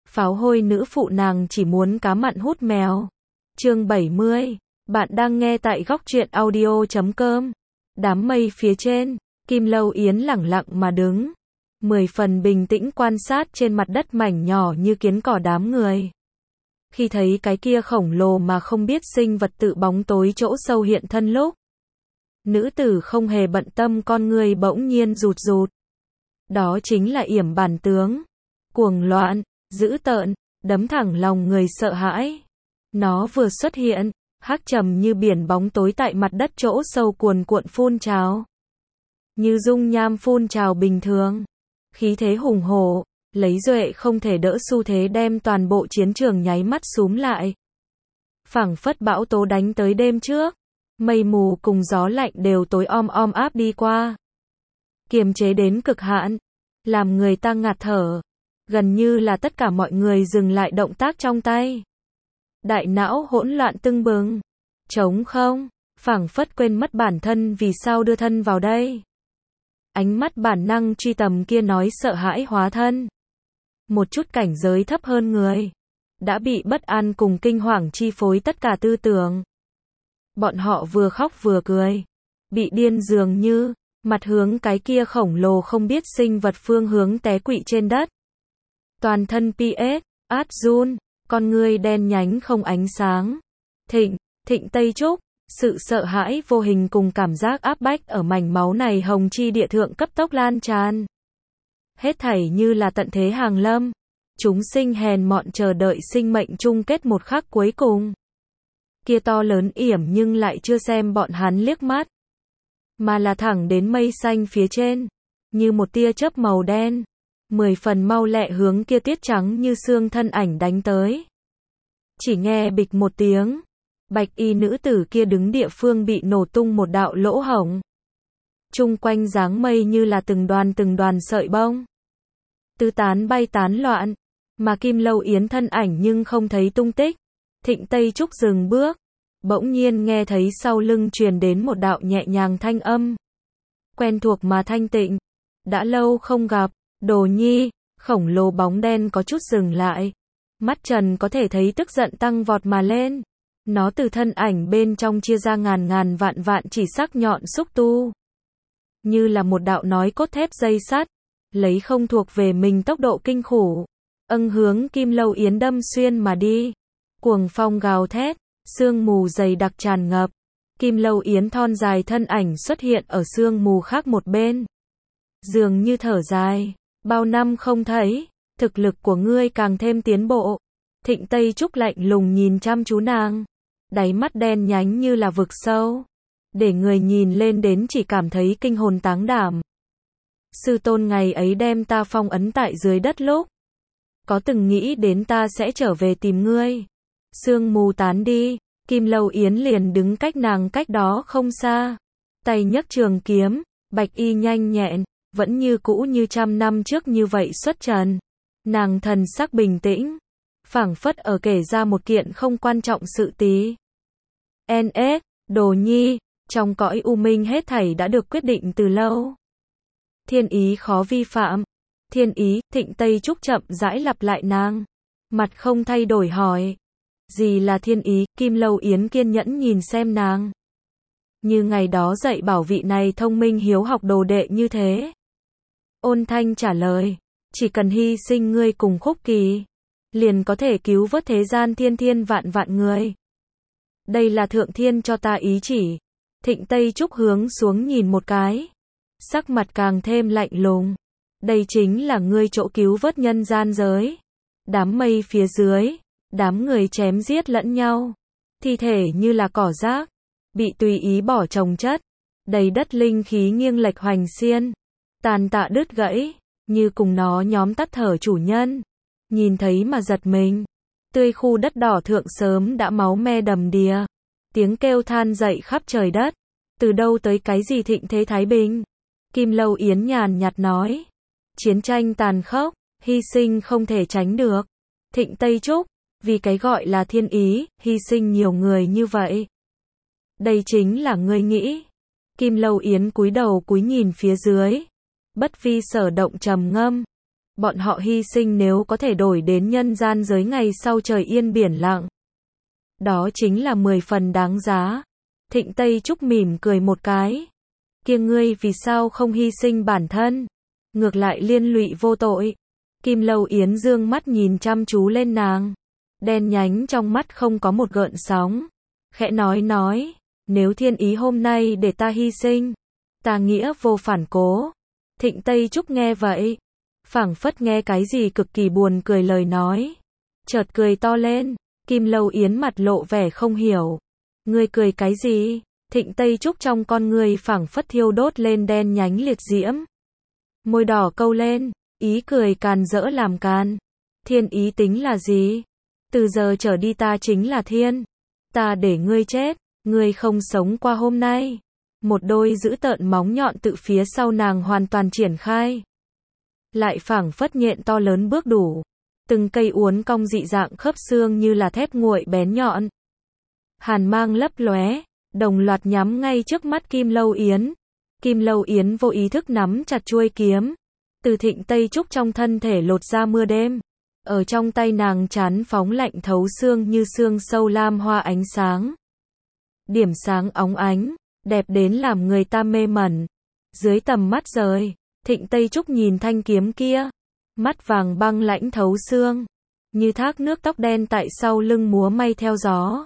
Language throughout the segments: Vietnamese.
Pháo hôi nữ phụ nàng chỉ muốn cá mặn hút mèo. Chương 70. Bạn đang nghe tại góc truyện audio.com. Đám mây phía trên, Kim Lâu Yến lẳng lặng mà đứng, 10 phần bình tĩnh quan sát trên mặt đất mảnh nhỏ như kiến cỏ đám người. Khi thấy cái kia khổng lồ mà không biết sinh vật tự bóng tối chỗ sâu hiện thân lúc, nữ tử không hề bận tâm, con người bỗng nhiên rụt rụt. Đó chính là Yểm Bản tướng, cuồng loạn, dữ tợn, đấm thẳng lòng người sợ hãi. Nó vừa xuất hiện, hắc trầm như biển bóng tối tại mặt đất chỗ sâu cuồn cuộn phun trào, như dung nham phun trào bình thường, khí thế hùng hổ, lấy duệ không thể đỡ xu thế đem toàn bộ chiến trường nháy mắt xúm lại. Phảng phất bão tố đánh tới đêm trước, mây mù cùng gió lạnh đều tối om áp đi qua, kiềm chế đến cực hạn, làm người ta ngạt thở. Gần như là tất cả mọi người dừng lại động tác trong tay. Đại não hỗn loạn tưng bừng, trống không, phảng phất quên mất bản thân vì sao đưa thân vào đây. Ánh mắt bản năng truy tầm kia nói sợ hãi hóa thân. Một chút cảnh giới thấp hơn người, đã bị bất an cùng kinh hoàng chi phối tất cả tư tưởng. Bọn họ vừa khóc vừa cười, bị điên dường như, mặt hướng cái kia khổng lồ không biết sinh vật phương hướng té quỵ trên đất. Toàn thân PS, át run, con ngươi đen nhánh không ánh sáng. Thịnh Tây Trúc, sự sợ hãi vô hình cùng cảm giác áp bách ở mảnh máu này hồng chi địa thượng cấp tốc lan tràn. Hết thảy như là tận thế hàng lâm, chúng sinh hèn mọn chờ đợi sinh mệnh chung kết một khắc cuối cùng. Kia to lớn yểm nhưng lại chưa xem bọn hắn liếc mắt, mà là thẳng đến mây xanh phía trên, như một tia chớp màu đen, 10 phần mau lẹ hướng kia tiết trắng như xương thân ảnh đánh tới. Chỉ nghe bịch một tiếng, bạch y nữ tử kia đứng địa phương bị nổ tung một đạo lỗ hổng. Chung quanh dáng mây như là từng đoàn sợi bông, tứ tán bay tán loạn, mà Kim Lâu Yến thân ảnh nhưng không thấy tung tích. Thịnh Tây Trúc dừng bước, bỗng nhiên nghe thấy sau lưng truyền đến một đạo nhẹ nhàng thanh âm. Quen thuộc mà thanh tịnh, đã lâu không gặp. Đồ Nhi, khổng lồ bóng đen có chút dừng lại. Mắt Trần có thể thấy tức giận tăng vọt mà lên. Nó từ thân ảnh bên trong chia ra ngàn vạn chỉ sắc nhọn xúc tu. Như là một đạo nói cốt thép dây sắt, lấy không thuộc về mình tốc độ kinh khủng, hướng Kim Lâu Yến đâm xuyên mà đi. Cuồng phong gào thét, sương mù dày đặc tràn ngập. Kim Lâu Yến thon dài thân ảnh xuất hiện ở sương mù khác một bên. Dường như thở dài. Bao năm không thấy, thực lực của ngươi càng thêm tiến bộ. Thịnh Tây Trúc lạnh lùng nhìn chăm chú nàng, đáy mắt đen nhánh như là vực sâu, để người nhìn lên đến chỉ cảm thấy kinh hồn táng đảm. Sư tôn ngày ấy đem ta phong ấn tại dưới đất lúc, có từng nghĩ đến ta sẽ trở về tìm ngươi. Sương mù tán đi, Kim Lâu Yến liền đứng cách nàng cách đó không xa, tay nhấc trường kiếm, bạch y nhanh nhẹn, vẫn như cũ như trăm năm trước như vậy xuất trần. Nàng thần sắc bình tĩnh, phảng phất ở kể ra một kiện không quan trọng sự tí. NS, Đồ Nhi, trong cõi u minh hết thảy đã được quyết định từ lâu. Thiên ý khó vi phạm. Thiên ý, Thịnh Tây Trúc chậm rãi lặp lại nàng, mặt không thay đổi hỏi. Gì là thiên ý? Kim Lâu Yến kiên nhẫn nhìn xem nàng. Như ngày đó dạy bảo vị này thông minh hiếu học đồ đệ như thế. Ôn thanh trả lời, chỉ cần hy sinh ngươi cùng Khúc Kỳ, liền có thể cứu vớt thế gian thiên vạn người. Đây là thượng thiên cho ta ý chỉ. Thịnh Tây Trúc hướng xuống nhìn một cái, sắc mặt càng thêm lạnh lùng. Đây chính là ngươi chỗ cứu vớt nhân gian giới. Đám mây phía dưới, đám người chém giết lẫn nhau, thi thể như là cỏ rác, bị tùy ý bỏ chồng chất, đầy đất linh khí nghiêng lệch hoành xiên, tàn tạ đứt gãy, như cùng nó nhóm tắt thở chủ nhân. Nhìn thấy mà giật mình, tươi khu đất đỏ thượng sớm đã máu me đầm đìa, tiếng kêu than dậy khắp trời đất. Từ đâu tới cái gì thịnh thế thái bình? Kim Lâu Yến nhàn nhạt nói, chiến tranh tàn khốc, hy sinh không thể tránh được. Thịnh Tây Trúc, vì cái gọi là thiên ý, hy sinh nhiều người như vậy. Đây chính là ngươi nghĩ. Kim Lâu Yến cúi đầu cúi nhìn phía dưới, bất vi sở động trầm ngâm. bọn họ hy sinh nếu có thể đổi đến nhân gian giới ngày sau trời yên biển lặng. Đó chính là 10 phần đáng giá. Thịnh Tây Trúc mỉm cười một cái. Kia ngươi vì sao không hy sinh bản thân? Ngược lại liên lụy vô tội. Kim Lâu Yến dương mắt nhìn chăm chú lên nàng. Đen nhánh trong mắt không có một gợn sóng. Khẽ nói, nếu thiên ý hôm nay để ta hy sinh, ta nghĩa vô phản cố. Thịnh Tây Trúc nghe vậy, phảng phất nghe cái gì cực kỳ buồn cười lời nói. Chợt cười to lên, Kim Lâu Yến mặt lộ vẻ không hiểu. Ngươi cười cái gì? Thịnh Tây Trúc trong con ngươi phảng phất thiêu đốt lên đen nhánh liệt diễm. Môi đỏ câu lên, ý cười càn rỡ làm càn. Thiên ý tính là gì? Từ giờ trở đi ta chính là thiên. Ta để ngươi chết, ngươi không sống qua hôm nay. Một đôi dữ tợn móng nhọn tự phía sau nàng hoàn toàn triển khai. Lại phảng phất nhện to lớn bước đủ. Từng cây uốn cong dị dạng khớp xương như là thép nguội bén nhọn. Hàn mang lấp lóe, đồng loạt nhắm ngay trước mắt Kim Lâu Yến. Kim Lâu Yến vô ý thức nắm chặt chuôi kiếm. Từ Thịnh Tây Trúc trong thân thể lột ra mưa đêm. Ở trong tay nàng chán phóng lạnh thấu xương như xương sâu lam hoa ánh sáng. Điểm sáng óng ánh, đẹp đến làm người ta mê mẩn. Dưới tầm mắt rời, Thịnh Tây Trúc nhìn thanh kiếm kia. Mắt vàng băng lãnh thấu xương. Như thác nước tóc đen tại sau lưng múa may theo gió.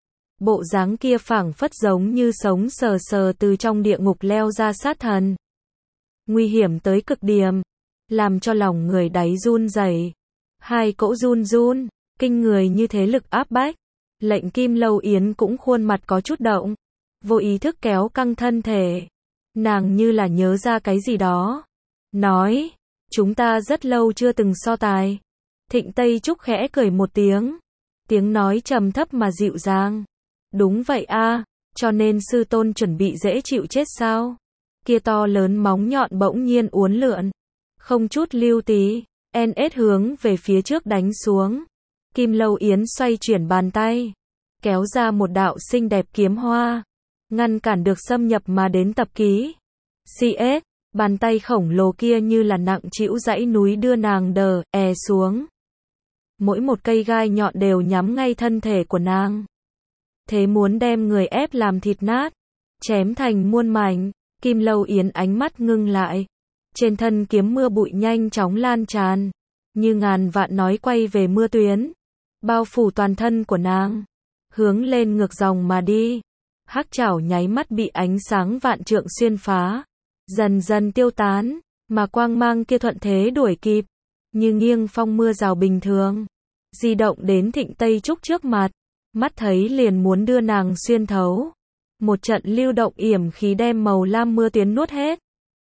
Bộ dáng kia phảng phất giống như sống sờ sờ từ trong địa ngục leo ra sát thần. Nguy hiểm tới cực điểm, làm cho lòng người đáy run rẩy. Hai cỗ run run, kinh người như thế lực áp bách. Lệnh Kim Lâu Yến cũng khuôn mặt có chút động, vô ý thức kéo căng thân thể. Nàng như là nhớ ra cái gì đó. Nói, chúng ta rất lâu chưa từng so tài. Thịnh Tây Trúc khẽ cười một tiếng. Tiếng nói trầm thấp mà dịu dàng. Đúng vậy a, cho nên sư tôn chuẩn bị dễ chịu chết sao? Kia to lớn móng nhọn bỗng nhiên uốn lượn. Không chút lưu tí, NS hướng về phía trước đánh xuống. Kim Lâu Yến xoay chuyển bàn tay. Kéo ra một đạo xinh đẹp kiếm hoa. Ngăn cản được xâm nhập mà đến tập ký. CS, bàn tay khổng lồ kia như là nặng trĩu dãy núi đưa nàng xuống. Mỗi một cây gai nhọn đều nhắm ngay thân thể của nàng. Thế muốn đem người ép làm thịt nát. Chém thành muôn mảnh. Kim Lâu Yến ánh mắt ngưng lại. Trên thân kiếm mưa bụi nhanh chóng lan tràn. Như ngàn vạn nói quay về mưa tuyến. Bao phủ toàn thân của nàng. Hướng lên ngược dòng mà đi. Hắc chảo nháy mắt bị ánh sáng vạn trượng xuyên phá. Dần dần tiêu tán. Mà quang mang kia thuận thế đuổi kịp. Như nghiêng phong mưa rào bình thường. Di động đến Thịnh Tây Trúc trước mặt. Mắt thấy liền muốn đưa nàng xuyên thấu. Một trận lưu động yểm khí đem màu lam mưa tuyến nuốt hết.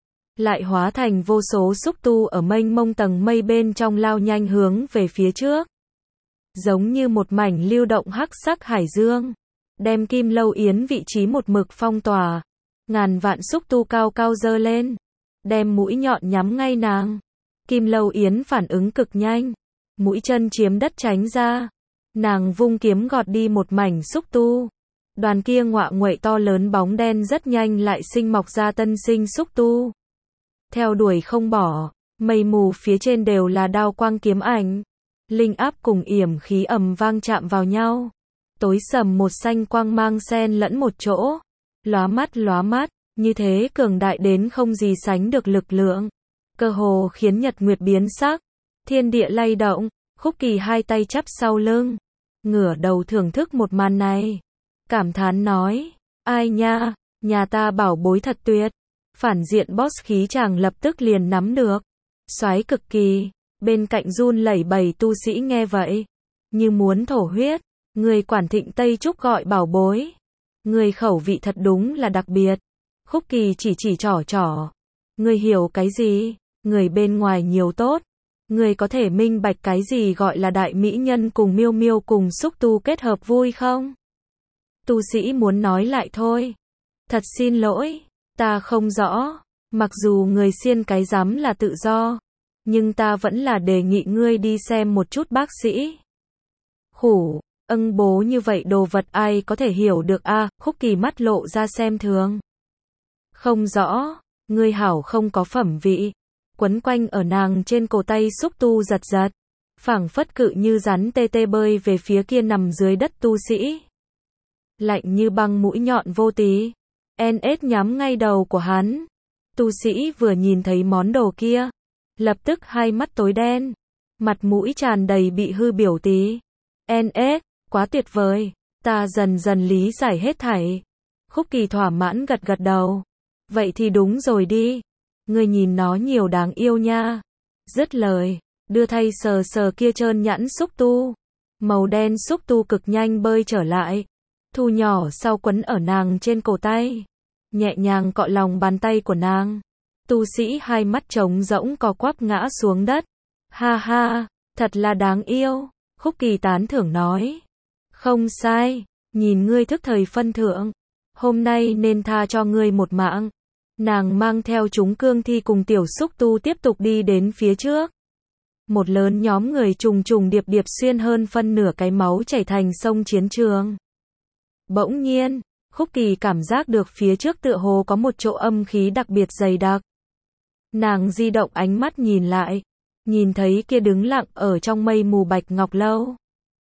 Lại hóa thành vô số xúc tu ở mênh mông tầng mây bên trong lao nhanh hướng về phía trước. Giống như một mảnh lưu động hắc sắc hải dương. Đem Kim Lâu Yến vị trí một mực phong tỏa. Ngàn vạn xúc tu cao cao dơ lên. Đem mũi nhọn nhắm ngay nàng. Kim Lâu Yến phản ứng cực nhanh. Mũi chân chiếm đất tránh ra. Nàng vung kiếm gọt đi một mảnh xúc tu. Đoàn kia ngọa nguậy to lớn bóng đen rất nhanh lại sinh mọc ra tân sinh xúc tu. Theo đuổi không bỏ, mây mù phía trên đều là đao quang kiếm ảnh. Linh áp cùng yểm khí ầm vang chạm vào nhau. Tối sầm một xanh quang mang xen lẫn một chỗ. Lóa mắt, như thế cường đại đến không gì sánh được lực lượng. Cơ hồ khiến nhật nguyệt biến sắc. Thiên địa lay động, Khúc Kỳ hai tay chắp sau lưng. Ngửa đầu thưởng thức một màn này. Cảm thán nói, ai nha, nhà ta bảo bối thật tuyệt. Phản diện boss khí chàng lập tức liền nắm được. Soái cực kỳ. Bên cạnh run lẩy bẩy tu sĩ nghe vậy. Như muốn thổ huyết. Người quản Thịnh Tây Trúc gọi bảo bối. Người khẩu vị thật đúng là đặc biệt. Khúc Kỳ chỉ trỏ. Người hiểu cái gì? Người bên ngoài nhiều tốt. Người có thể minh bạch cái gì gọi là đại mỹ nhân cùng miêu miêu cùng xúc tu kết hợp vui không? Tu sĩ muốn nói lại thôi. Thật xin lỗi, ta không rõ. Mặc dù người xiên cái rắm là tự do, nhưng ta vẫn là đề nghị ngươi đi xem một chút bác sĩ. Khủ, bố như vậy đồ vật ai có thể hiểu được a? Khúc Kỳ mắt lộ ra xem thường. Không rõ, ngươi hảo không có phẩm vị. quấn quanh ở nàng trên cổ tay xúc tu giật giật, phảng phất cự như rắn tê tê bơi về phía kia nằm dưới đất tu sĩ. Lạnh như băng mũi nhọn vô tí, NS nhắm ngay đầu của hắn. Tu sĩ vừa nhìn thấy món đồ kia, lập tức hai mắt tối đen, mặt mũi tràn đầy bị hư biểu tí. NS, quá tuyệt vời, ta dần dần lý giải hết thảy. Khúc Kỳ thỏa mãn gật gật đầu. Vậy thì đúng rồi đi, ngươi nhìn nó nhiều đáng yêu nha. Dứt lời, đưa tay sờ sờ kia trơn nhẵn xúc tu. Màu đen xúc tu cực nhanh bơi trở lại, thu nhỏ sau quấn ở nàng trên cổ tay, nhẹ nhàng cọ lòng bàn tay của nàng. Tu sĩ hai mắt trống rỗng co quắp ngã xuống đất. Ha ha, thật là đáng yêu, Khúc Kỳ tán thưởng nói. Không sai, nhìn ngươi thức thời phân thượng, hôm nay nên tha cho ngươi một mạng. Nàng mang theo chúng cương thi cùng tiểu xúc tu tiếp tục đi đến phía trước. Một lớn nhóm người trùng trùng điệp điệp xuyên hơn phân nửa cái máu chảy thành sông chiến trường. Bỗng nhiên, Khúc Kỳ cảm giác được phía trước tựa hồ có một chỗ âm khí đặc biệt dày đặc. Nàng di động ánh mắt nhìn lại, nhìn thấy kia đứng lặng ở trong mây mù Bạch Ngọc Lâu.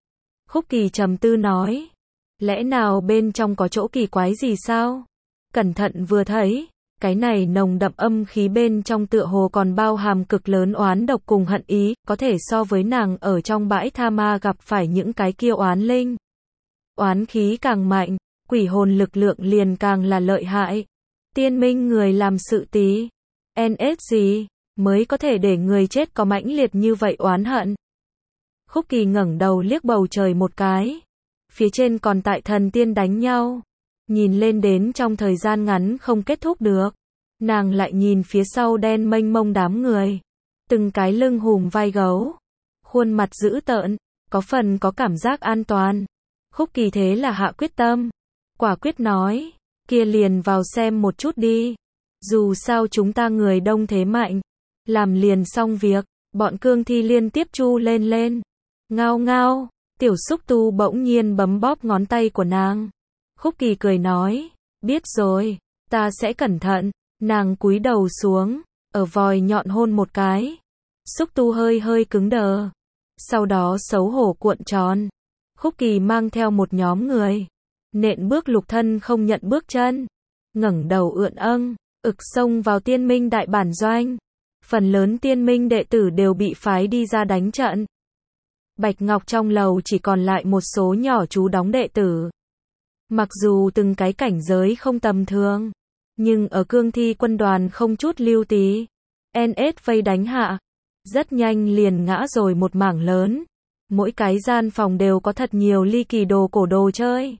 Khúc Kỳ trầm tư nói, lẽ nào bên trong có chỗ kỳ quái gì sao? Cẩn thận vừa thấy, cái này nồng đậm âm khí bên trong tựa hồ còn bao hàm cực lớn oán độc cùng hận ý, có thể so với nàng ở trong bãi tha ma gặp phải những cái kia oán linh. Oán khí càng mạnh, quỷ hồn lực lượng liền càng là lợi hại. Tiên minh người làm sự tí, NS gì, mới có thể để người chết có mãnh liệt như vậy oán hận. Khúc Kỳ ngẩng đầu liếc bầu trời một cái. Phía trên còn tại thần tiên đánh nhau. Nhìn lên đến trong thời gian ngắn không kết thúc được. Nàng lại nhìn phía sau đen mênh mông đám người. Từng cái lưng hùm vai gấu. Khuôn mặt dữ tợn, có phần có cảm giác an toàn. Khúc Kỳ thế là hạ quyết tâm. Quả quyết nói, kia liền vào xem một chút đi. Dù sao chúng ta người đông thế mạnh. Làm liền xong việc, bọn cương thi liên tiếp chu lên lên. Ngao ngao, tiểu xúc tu bỗng nhiên bấm bóp ngón tay của nàng. Khúc Kỳ cười nói, biết rồi, ta sẽ cẩn thận. Nàng cúi đầu xuống, ở vòi nhọn hôn một cái. Xúc tu hơi hơi cứng đờ. Sau đó xấu hổ cuộn tròn. Khúc Kỳ mang theo một nhóm người. Nện bước lục thân không nhận bước chân. Ngẩng đầu ưỡn ực xông vào tiên minh đại bản doanh. Phần lớn tiên minh đệ tử đều bị phái đi ra đánh trận. Bạch Ngọc trong lầu chỉ còn lại một số nhỏ chú đóng đệ tử. Mặc dù từng cái cảnh giới không tầm thường, nhưng ở cương thi quân đoàn không chút lưu tí. NS vây đánh hạ, rất nhanh liền ngã rồi một mảng lớn. Mỗi cái gian phòng đều có thật nhiều ly kỳ đồ cổ đồ chơi.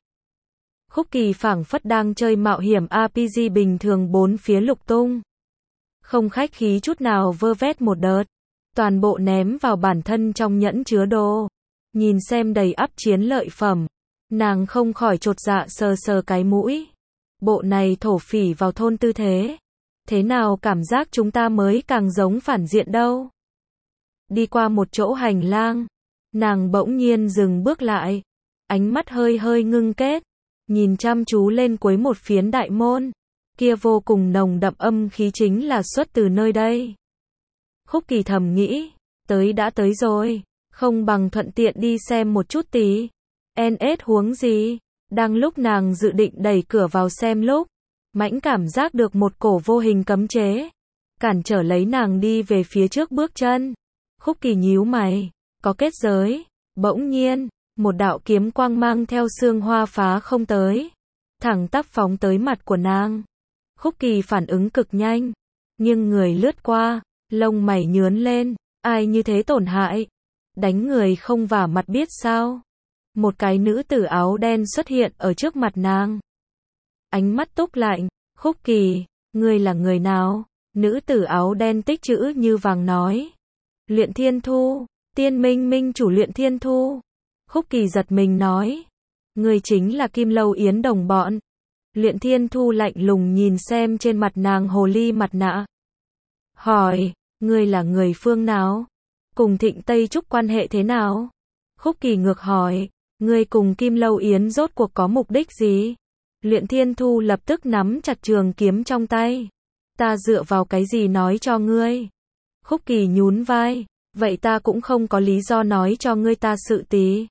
Khúc Kỳ phảng phất đang chơi mạo hiểm RPG bình thường bốn phía lục tung. Không khách khí chút nào vơ vét một đợt. Toàn bộ ném vào bản thân trong nhẫn chứa đồ. Nhìn xem đầy ắp chiến lợi phẩm. Nàng không khỏi chột dạ sờ sờ cái mũi. Bộ này thổ phỉ vào thôn tư thế. Thế nào cảm giác chúng ta mới càng giống phản diện đâu. Đi qua một chỗ hành lang. Nàng bỗng nhiên dừng bước lại. Ánh mắt hơi hơi ngưng kết. Nhìn chăm chú lên cuối một phiến đại môn. Kia vô cùng nồng đậm âm khí chính là xuất từ nơi đây. Khúc Kỳ thầm nghĩ, tới đã tới rồi, không bằng thuận tiện đi xem một chút tí. NS huống gì? Đang lúc nàng dự định đẩy cửa vào xem lúc, mãnh cảm giác được một cổ vô hình cấm chế, cản trở lấy nàng đi về phía trước bước chân. Khúc Kỳ nhíu mày, có kết giới. Bỗng nhiên, một đạo kiếm quang mang theo sương hoa phá không tới, thẳng tắp phóng tới mặt của nàng. Khúc Kỳ phản ứng cực nhanh, nhưng người lướt qua, lông mày nhướn lên, ai như thế tổn hại? Đánh người không vả mặt biết sao? Một cái nữ tử áo đen xuất hiện ở trước mặt nàng. Ánh mắt túc lạnh, Khúc Kỳ, ngươi là người nào? Nữ tử áo đen tích chữ như vàng nói. Luyện Thiên Thu, tiên minh minh chủ Luyện Thiên Thu. Khúc Kỳ giật mình nói. Ngươi chính là Kim Lâu Yến đồng bọn. Luyện Thiên Thu lạnh lùng nhìn xem trên mặt nàng hồ ly mặt nạ. Hỏi, ngươi là người phương nào? Cùng Thịnh Tây Trúc quan hệ thế nào? Khúc Kỳ ngược hỏi, ngươi cùng Kim Lâu Yến rốt cuộc có mục đích gì? Luyện Thiên Thu lập tức nắm chặt trường kiếm trong tay. Ta dựa vào cái gì nói cho ngươi? Khúc Kỳ nhún vai, vậy ta cũng không có lý do nói cho ngươi ta sự tí.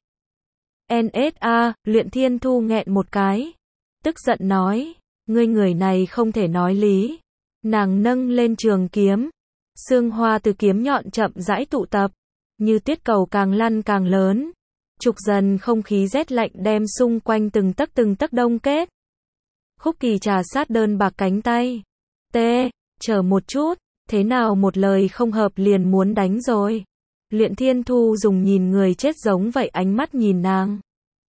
NSA, Luyện Thiên Thu nghẹn một cái. Tức giận nói, ngươi người này không thể nói lý. Nàng nâng lên trường kiếm. Sương hoa từ kiếm nhọn chậm rãi tụ tập. Như tuyết cầu càng lăn càng lớn. Trục dần không khí rét lạnh đem xung quanh từng tấc đông kết. Khúc Kỳ trà sát đơn bạc cánh tay. Chờ một chút, thế nào một lời không hợp liền muốn đánh rồi. Luyện Thiên Thu dùng nhìn người chết giống vậy ánh mắt nhìn nàng.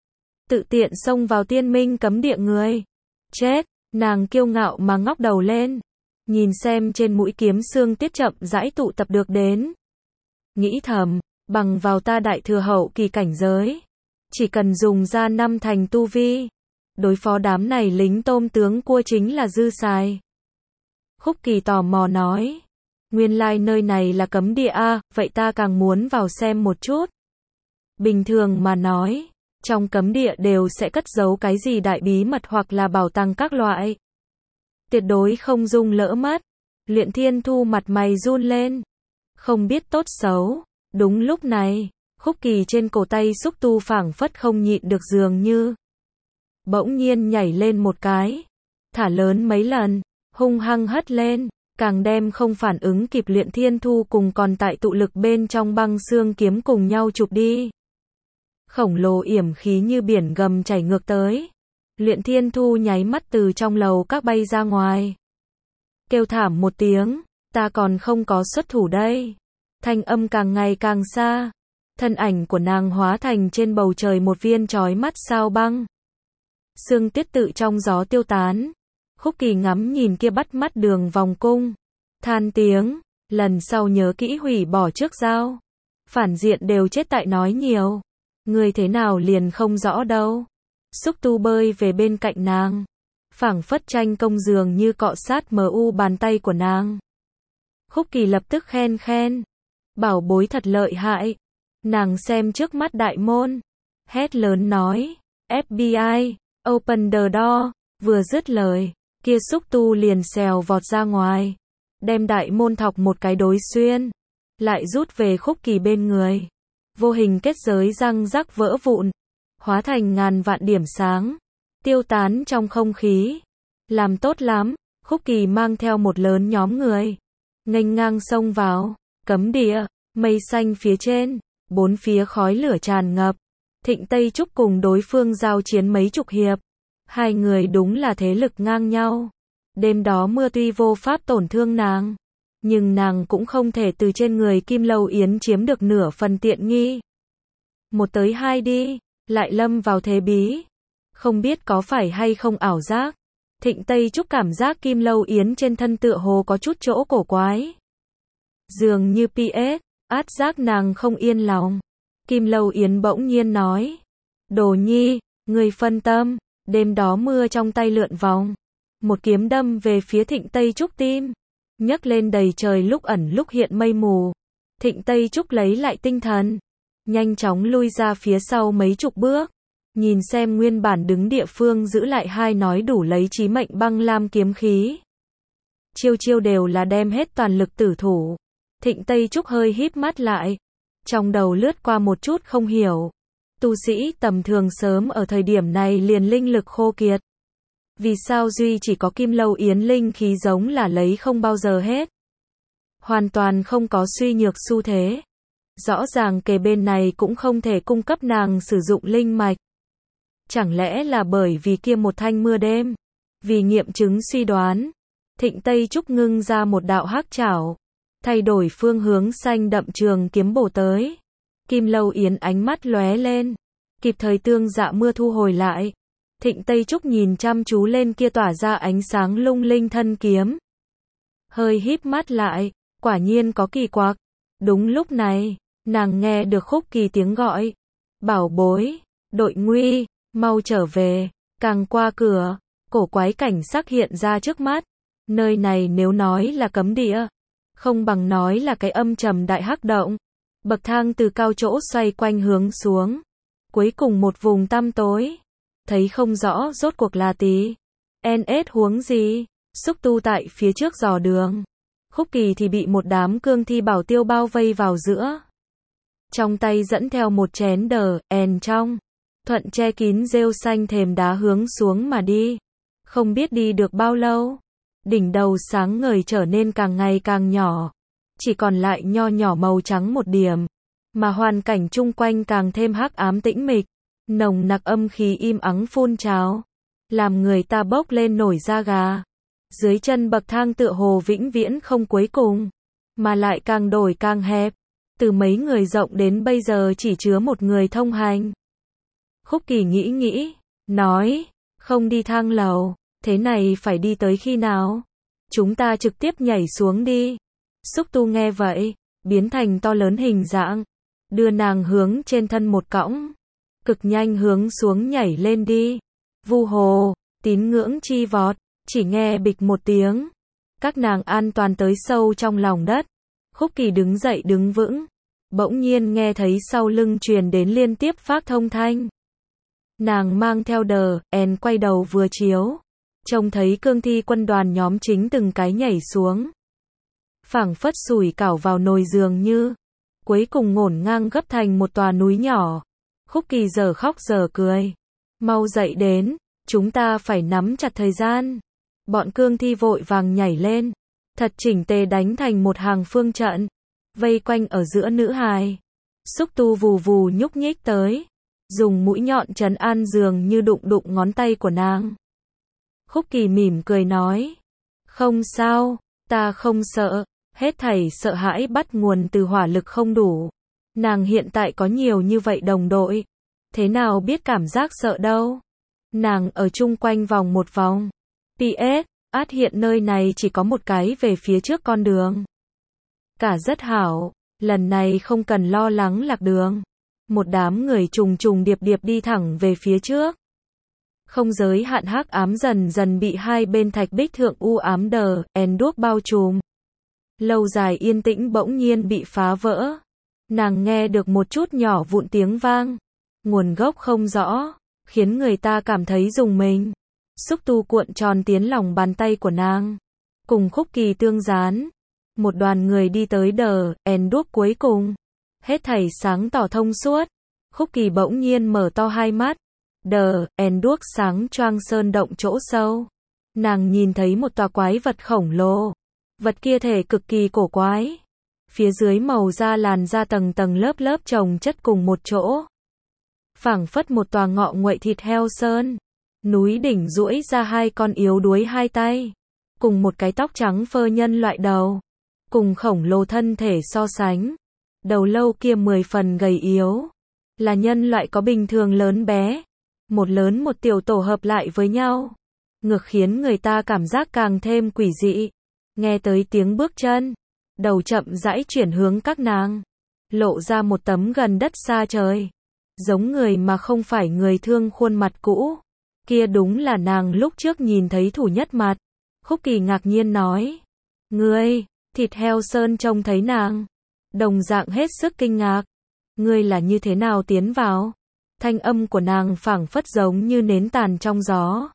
Tự tiện xông vào tiên minh cấm địa người. Chết, nàng kiêu ngạo mà ngóc đầu lên. Nhìn xem trên mũi kiếm xương tiết chậm rãi tụ tập được đến. Nghĩ thầm, bằng vào ta đại thừa hậu kỳ cảnh giới. Chỉ cần dùng ra 5 thành tu vi. Đối phó đám này lính tôm tướng cua chính là dư xài. Khúc Kỳ tò mò nói. Nguyên lai nơi này là cấm địa a, vậy ta càng muốn vào xem một chút. Bình thường mà nói, trong cấm địa đều sẽ cất giấu cái gì đại bí mật hoặc là bảo tàng các loại. Tuyệt đối không dung lỡ mất. Luyện Thiên Thu mặt mày run lên. Không biết tốt xấu. Đúng lúc này, Khúc Kỳ trên cổ tay xúc tu phảng phất không nhịn được dường như. Bỗng nhiên nhảy lên một cái. Thả lớn mấy lần, hung hăng hất lên. Càng đem không phản ứng kịp Luyện Thiên Thu cùng còn tại tụ lực bên trong băng xương kiếm cùng nhau chụp đi. Khổng lồ yểm khí như biển gầm chảy ngược tới. Luyện Thiên Thu nháy mắt từ trong lầu các bay ra ngoài. Kêu thảm một tiếng, ta còn không có xuất thủ đây. Thanh âm càng ngày càng xa. Thân ảnh của nàng hóa thành trên bầu trời một viên chói mắt sao băng. Sương tiết tự trong gió tiêu tán. Khúc Kỳ ngắm nhìn kia bắt mắt đường vòng cung. Than tiếng, lần sau nhớ kỹ hủy bỏ trước giao. Phản diện đều chết tại nói nhiều. Người thế nào liền không rõ đâu. Xúc tu bơi về bên cạnh nàng. Phảng phất tranh công dường như cọ sát mu bàn tay của nàng. Khúc Kỳ lập tức khen. Bảo bối thật lợi hại. Nàng xem trước mắt đại môn. Hét lớn nói. FBI, open the door. Vừa dứt lời. Kia xúc tu liền xèo vọt ra ngoài. Đem đại môn thọc một cái đối xuyên. Lại rút về Khúc Kỳ bên người. Vô hình kết giới răng rắc vỡ vụn. Hóa thành ngàn vạn điểm sáng. Tiêu tán trong không khí. Làm tốt lắm. Khúc Kỳ mang theo một lớn nhóm người. Nghênh ngang xông vào. Cấm địa. Mây xanh phía trên. Bốn phía khói lửa tràn ngập. Thịnh Tây Trúc cùng đối phương giao chiến mấy chục hiệp. Hai người đúng là thế lực ngang nhau. Đêm đó mưa tuy vô pháp tổn thương nàng. Nhưng nàng cũng không thể từ trên người Kim Lâu Yến chiếm được nửa phần tiện nghi. Một tới hai đi. Lại lâm vào thế bí. Không biết có phải hay không ảo giác. Thịnh Tây Trúc cảm giác Kim Lâu Yến trên thân tựa hồ có chút chỗ cổ quái. Dường như PS, át giác nàng không yên lòng. Kim Lâu Yến bỗng nhiên nói. Đồ nhi, người phân tâm. Đêm đó mưa trong tay lượn vòng. Một kiếm đâm về phía Thịnh Tây Trúc tim. Nhấc lên đầy trời lúc ẩn lúc hiện mây mù. Thịnh Tây Trúc lấy lại tinh thần. Nhanh chóng lui ra phía sau mấy chục bước. Nhìn xem nguyên bản đứng địa phương giữ lại hai nói đủ lấy chí mệnh băng lam kiếm khí. Chiêu đều là đem hết toàn lực tử thủ. Thịnh Tây Trúc hơi híp mắt lại. Trong đầu lướt qua một chút không hiểu. Tu sĩ tầm thường sớm ở thời điểm này liền linh lực khô kiệt. Vì sao duy chỉ có Kim Lâu Yến linh khí giống là lấy không bao giờ hết. Hoàn toàn không có suy nhược xu thế. Rõ ràng kề bên này cũng không thể cung cấp nàng sử dụng linh mạch. Chẳng lẽ là bởi vì kia một thanh mưa đêm? Vì nghiệm chứng suy đoán, Thịnh Tây Trúc ngưng ra một đạo hắc trảo, thay đổi phương hướng xanh đậm trường kiếm bổ tới. Kim Lâu Yến ánh mắt lóe lên, kịp thời tương dạ mưa thu hồi lại. Thịnh Tây Trúc nhìn chăm chú lên kia tỏa ra ánh sáng lung linh thân kiếm. Hơi híp mắt lại, quả nhiên có kỳ quặc. Đúng lúc này, nàng nghe được Khúc Kỳ tiếng gọi. Bảo bối, đội nguy, mau trở về. Càng qua cửa, cổ quái cảnh sắc hiện ra trước mắt. Nơi này nếu nói là cấm địa, không bằng nói là cái âm trầm đại hắc động. Bậc thang từ cao chỗ xoay quanh hướng xuống. Cuối cùng một vùng tăm tối. Thấy không rõ rốt cuộc là tí. NS huống gì. Xúc tu tại phía trước dò đường. Khúc Kỳ thì bị một đám cương thi bảo tiêu bao vây vào giữa. Trong tay dẫn theo một chén đờ, trong. Thuận che kín rêu xanh thềm đá hướng xuống mà đi. Không biết đi được bao lâu. Đỉnh đầu sáng ngời trở nên càng ngày càng nhỏ. Chỉ còn lại nho nhỏ màu trắng một điểm. Mà hoàn cảnh chung quanh càng thêm hắc ám tĩnh mịch. Nồng nặc âm khí im ắng phun trào. Làm người ta bốc lên nổi da gà. Dưới chân bậc thang tựa hồ vĩnh viễn không cuối cùng. Mà lại càng đổi càng hẹp. Từ mấy người rộng đến bây giờ chỉ chứa một người thông hành. Khúc Kỳ nghĩ, nói, không đi thang lầu, thế này phải đi tới khi nào? Chúng ta trực tiếp nhảy xuống đi. Xúc Tu nghe vậy, biến thành to lớn hình dạng, đưa nàng hướng trên thân một cõng, cực nhanh hướng xuống nhảy lên đi. Vu hồ, tín ngưỡng chi vọt, chỉ nghe bịch một tiếng. Các nàng an toàn tới sâu trong lòng đất. Khúc Kỳ đứng dậy đứng vững. Bỗng nhiên nghe thấy sau lưng truyền đến liên tiếp phát thông thanh. Nàng mang theo đờ, quay đầu vừa chiếu. Trông thấy cương thi quân đoàn nhóm chính từng cái nhảy xuống. Phảng phất sủi cảo vào nồi dường như. Cuối cùng ngổn ngang gấp thành một tòa núi nhỏ. Khúc Kỳ giờ khóc giờ cười. Mau dậy đến, chúng ta phải nắm chặt thời gian. Bọn cương thi vội vàng nhảy lên. Thật chỉnh tề đánh thành một hàng phương trận. Vây quanh ở giữa nữ hài. Xúc Tu vù vù nhúc nhích tới. Dùng mũi nhọn trấn an dường như đụng ngón tay của nàng. Khúc Kỳ mỉm cười nói. Không sao, ta không sợ. Hết thảy sợ hãi bắt nguồn từ hỏa lực không đủ. Nàng hiện tại có nhiều như vậy đồng đội. Thế nào biết cảm giác sợ đâu. Nàng ở chung quanh vòng một vòng. PS, hiện nơi này chỉ có một cái về phía trước con đường. Cả rất hảo, lần này không cần lo lắng lạc đường. Một đám người trùng điệp đi thẳng về phía trước. Không giới hạn hắc ám dần dần bị hai bên thạch bích thượng u ám đờ, đuốc bao trùm. Lâu dài yên tĩnh bỗng nhiên bị phá vỡ. Nàng nghe được một chút nhỏ vụn tiếng vang. Nguồn gốc không rõ, khiến người ta cảm thấy rùng mình. Xúc Tu cuộn tròn tiến lòng bàn tay của nàng. Cùng Khúc Kỳ tương dán. Một đoàn người đi tới đờ, đuốc cuối cùng. Hết thảy sáng tỏ thông suốt. Khúc Kỳ bỗng nhiên mở to hai mắt. Đờ, đuốc sáng choang sơn động chỗ sâu. Nàng nhìn thấy một tòa quái vật khổng lồ. Vật kia thể cực kỳ cổ quái. Phía dưới màu da làn da tầng tầng lớp chồng chất cùng một chỗ. Phảng phất một tòa ngọ nguậy thịt heo sơn. Núi đỉnh duỗi ra hai con yếu đuối hai tay. Cùng một cái tóc trắng phơ nhân loại đầu. Cùng khổng lồ thân thể so sánh. Đầu lâu kia 10 phần gầy yếu. Là nhân loại có bình thường lớn bé. Một lớn một tiểu tổ hợp lại với nhau. Ngược khiến người ta cảm giác càng thêm quỷ dị. Nghe tới tiếng bước chân. Đầu chậm rãi chuyển hướng các nàng. Lộ ra một tấm gần đất xa trời. Giống người mà không phải người thương khuôn mặt cũ. Kia đúng là nàng lúc trước nhìn thấy thủ nhất mặt. Khúc Kỳ ngạc nhiên nói. Ngươi, thịt heo sơn trông thấy nàng. Đồng dạng hết sức kinh ngạc. Ngươi là như thế nào tiến vào? Thanh âm của nàng phảng phất giống như nến tàn trong gió.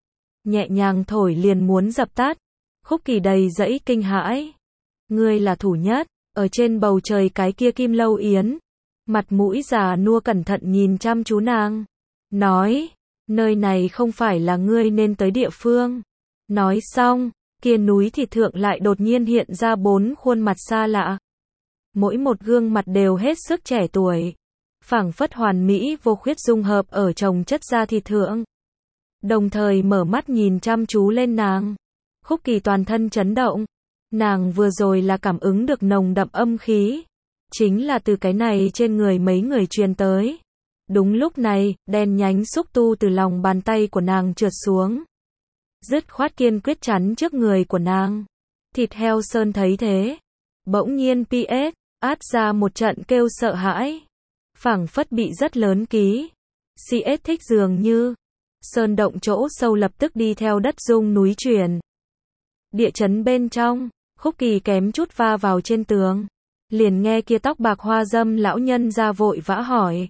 Nhẹ nhàng thổi liền muốn dập tắt. Khúc Kỳ đầy dẫy kinh hãi. Ngươi là thủ nhất, ở trên bầu trời cái kia Kim Lâu Yến. Mặt mũi già nua cẩn thận nhìn chăm chú nàng. Nói, nơi này không phải là ngươi nên tới địa phương. Nói xong, kia núi thịt thượng lại đột nhiên hiện ra 4 khuôn mặt xa lạ. Mỗi một gương mặt đều hết sức trẻ tuổi. Phảng phất hoàn mỹ vô khuyết dung hợp ở chồng chất da thịt thượng. Đồng thời mở mắt nhìn chăm chú lên nàng. Khúc Kỳ toàn thân chấn động. Nàng vừa rồi là cảm ứng được nồng đậm âm khí. Chính là từ cái này trên người mấy người truyền tới. Đúng lúc này, đen nhánh xúc tu từ lòng bàn tay của nàng trượt xuống. Dứt khoát kiên quyết chắn trước người của nàng. Thịt heo sơn thấy thế. Bỗng nhiên PS, ra một trận kêu sợ hãi. Phảng phất bị rất lớn ký. CS thích dường như. Sơn động chỗ sâu lập tức đi theo đất rung núi chuyển. Địa chấn bên trong, Khúc Kỳ kém chút va vào trên tường. Liền nghe kia tóc bạc hoa dâm lão nhân ra vội vã hỏi.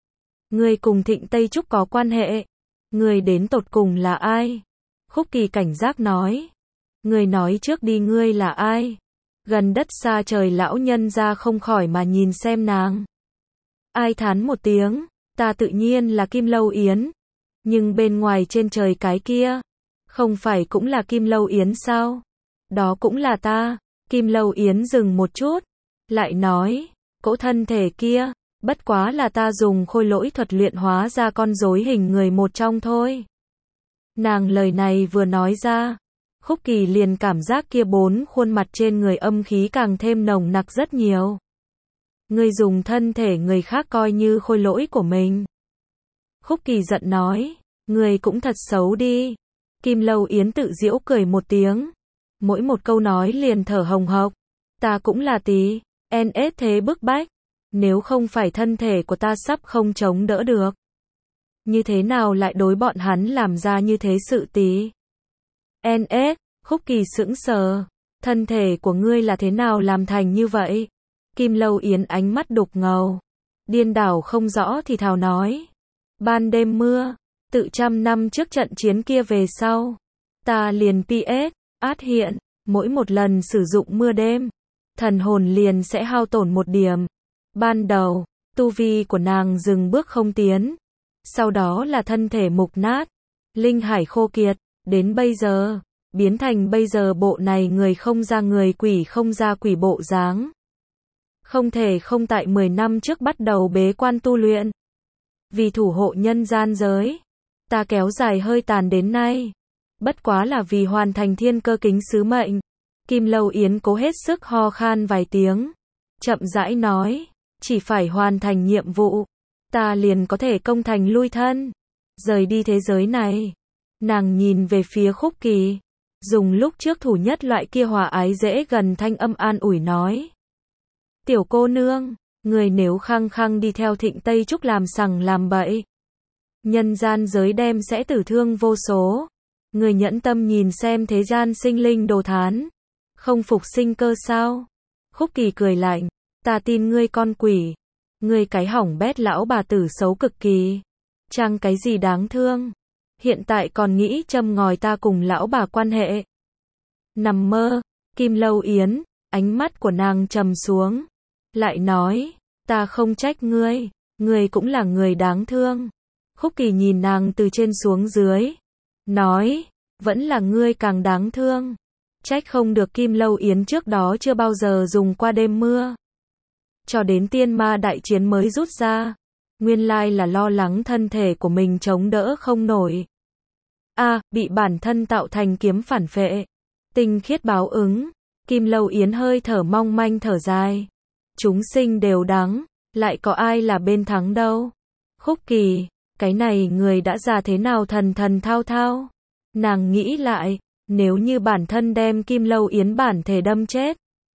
Người cùng Thịnh Tây Trúc có quan hệ. Người đến tột cùng là ai? Khúc Kỳ cảnh giác nói. Người nói trước đi ngươi là ai? Gần đất xa trời lão nhân ra không khỏi mà nhìn xem nàng. Ai thán một tiếng, ta tự nhiên là Kim Lâu Yến. Nhưng bên ngoài trên trời cái kia, không phải cũng là Kim Lâu Yến sao? Đó cũng là ta. Kim Lâu Yến dừng một chút, lại nói, cỗ thân thể kia, bất quá là ta dùng khôi lỗi thuật luyện hóa ra con rối hình người một trong thôi. Nàng lời này vừa nói ra, Khúc Kỳ liền cảm giác kia bốn khuôn mặt trên người âm khí càng thêm nồng nặc rất nhiều. Ngươi dùng thân thể người khác coi như khôi lỗi của mình. Khúc Kỳ giận nói, ngươi cũng thật xấu đi. Kim Lâu Yến tự giễu cười một tiếng. Mỗi một câu nói liền thở hồng hộc. Ta cũng là tí, NS thế bức bách. Nếu không phải thân thể của ta sắp không chống đỡ được. Như thế nào lại đối bọn hắn làm ra như thế sự tí? NS, Khúc Kỳ sững sờ. Thân thể của ngươi là thế nào làm thành như vậy? Kim Lâu Yến ánh mắt đục ngầu. Điên đảo không rõ thì thào nói. Ban đêm mưa, tự 100 năm trước trận chiến kia về sau. Ta liền PS, át hiện, mỗi một lần sử dụng mưa đêm. Thần hồn liền sẽ hao tổn một điểm. Ban đầu, tu vi của nàng dừng bước không tiến. Sau đó là thân thể mục nát. Linh hải khô kiệt, đến bây giờ, biến thành bây giờ bộ này người không ra người quỷ không ra quỷ bộ dáng. Không thể không tại 10 năm trước bắt đầu bế quan tu luyện. Vì thủ hộ nhân gian giới, ta kéo dài hơi tàn đến nay. Bất quá là vì hoàn thành thiên cơ kính sứ mệnh. Kim Lâu Yến cố hết sức ho khan vài tiếng. Chậm rãi nói, chỉ phải hoàn thành nhiệm vụ. Ta liền có thể công thành lui thân. Rời đi thế giới này. Nàng nhìn về phía Khúc Kỳ. Dùng lúc trước thủ nhất loại kia hòa ái dễ gần thanh âm an ủi nói. Tiểu cô nương, người nếu khăng khăng đi theo Thịnh Tây Trúc làm sằng làm bậy. Nhân gian giới đem sẽ tử thương vô số. Người nhẫn tâm nhìn xem thế gian sinh linh đồ thán. Không phục sinh cơ sao? Khúc Kỳ cười lạnh. Ta tin ngươi con quỷ. Ngươi cái hỏng bét lão bà tử xấu cực kỳ. Chẳng cái gì đáng thương. Hiện tại còn nghĩ châm ngòi ta cùng lão bà quan hệ. Nằm mơ. Kim Lâu Yến, ánh mắt của nàng trầm xuống. Lại nói, ta không trách ngươi. Ngươi cũng là người đáng thương. Khúc Kỳ nhìn nàng từ trên xuống dưới. Nói, vẫn là ngươi càng đáng thương. Trách không được Kim Lâu Yến trước đó chưa bao giờ dùng qua đêm mưa. Cho đến tiên ma đại chiến mới rút ra. Nguyên lai là lo lắng thân thể của mình chống đỡ không nổi. Bị bản thân tạo thành kiếm phản phệ. Tinh khiết báo ứng. Kim Lâu Yến hơi thở mong manh thở dài. Chúng sinh đều đắng. Lại có ai là bên thắng đâu. Khúc Kỳ, cái này người đã già thế nào thần thần thao thao. Nàng nghĩ lại, nếu như bản thân đem Kim Lâu Yến bản thể đâm chết.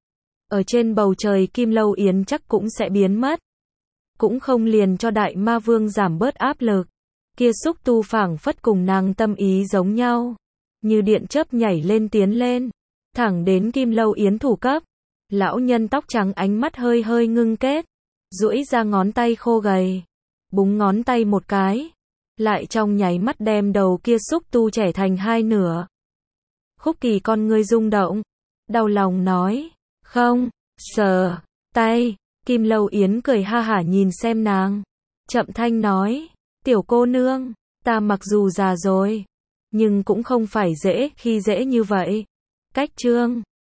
Ở trên bầu trời Kim Lâu Yến chắc cũng sẽ biến mất. Cũng không liền cho Đại Ma Vương giảm bớt áp lực. Kia xúc tu phảng phất cùng nàng tâm ý giống nhau. Như điện chớp nhảy lên tiến lên. Thẳng đến Kim Lâu Yến thủ cấp. Lão nhân tóc trắng ánh mắt hơi hơi ngưng kết. Duỗi ra ngón tay khô gầy. Búng ngón tay một cái. Lại trong nháy mắt đem đầu kia xúc tu chẻ thành hai nửa. Khúc Kỳ con ngươi rung động. Đau lòng nói. Không, sờ, tay. Kim Lâu Yến cười ha hả nhìn xem nàng. Chậm thanh nói. Tiểu cô nương, ta mặc dù già rồi. Nhưng cũng không phải dễ khi dễ như vậy. Cách chương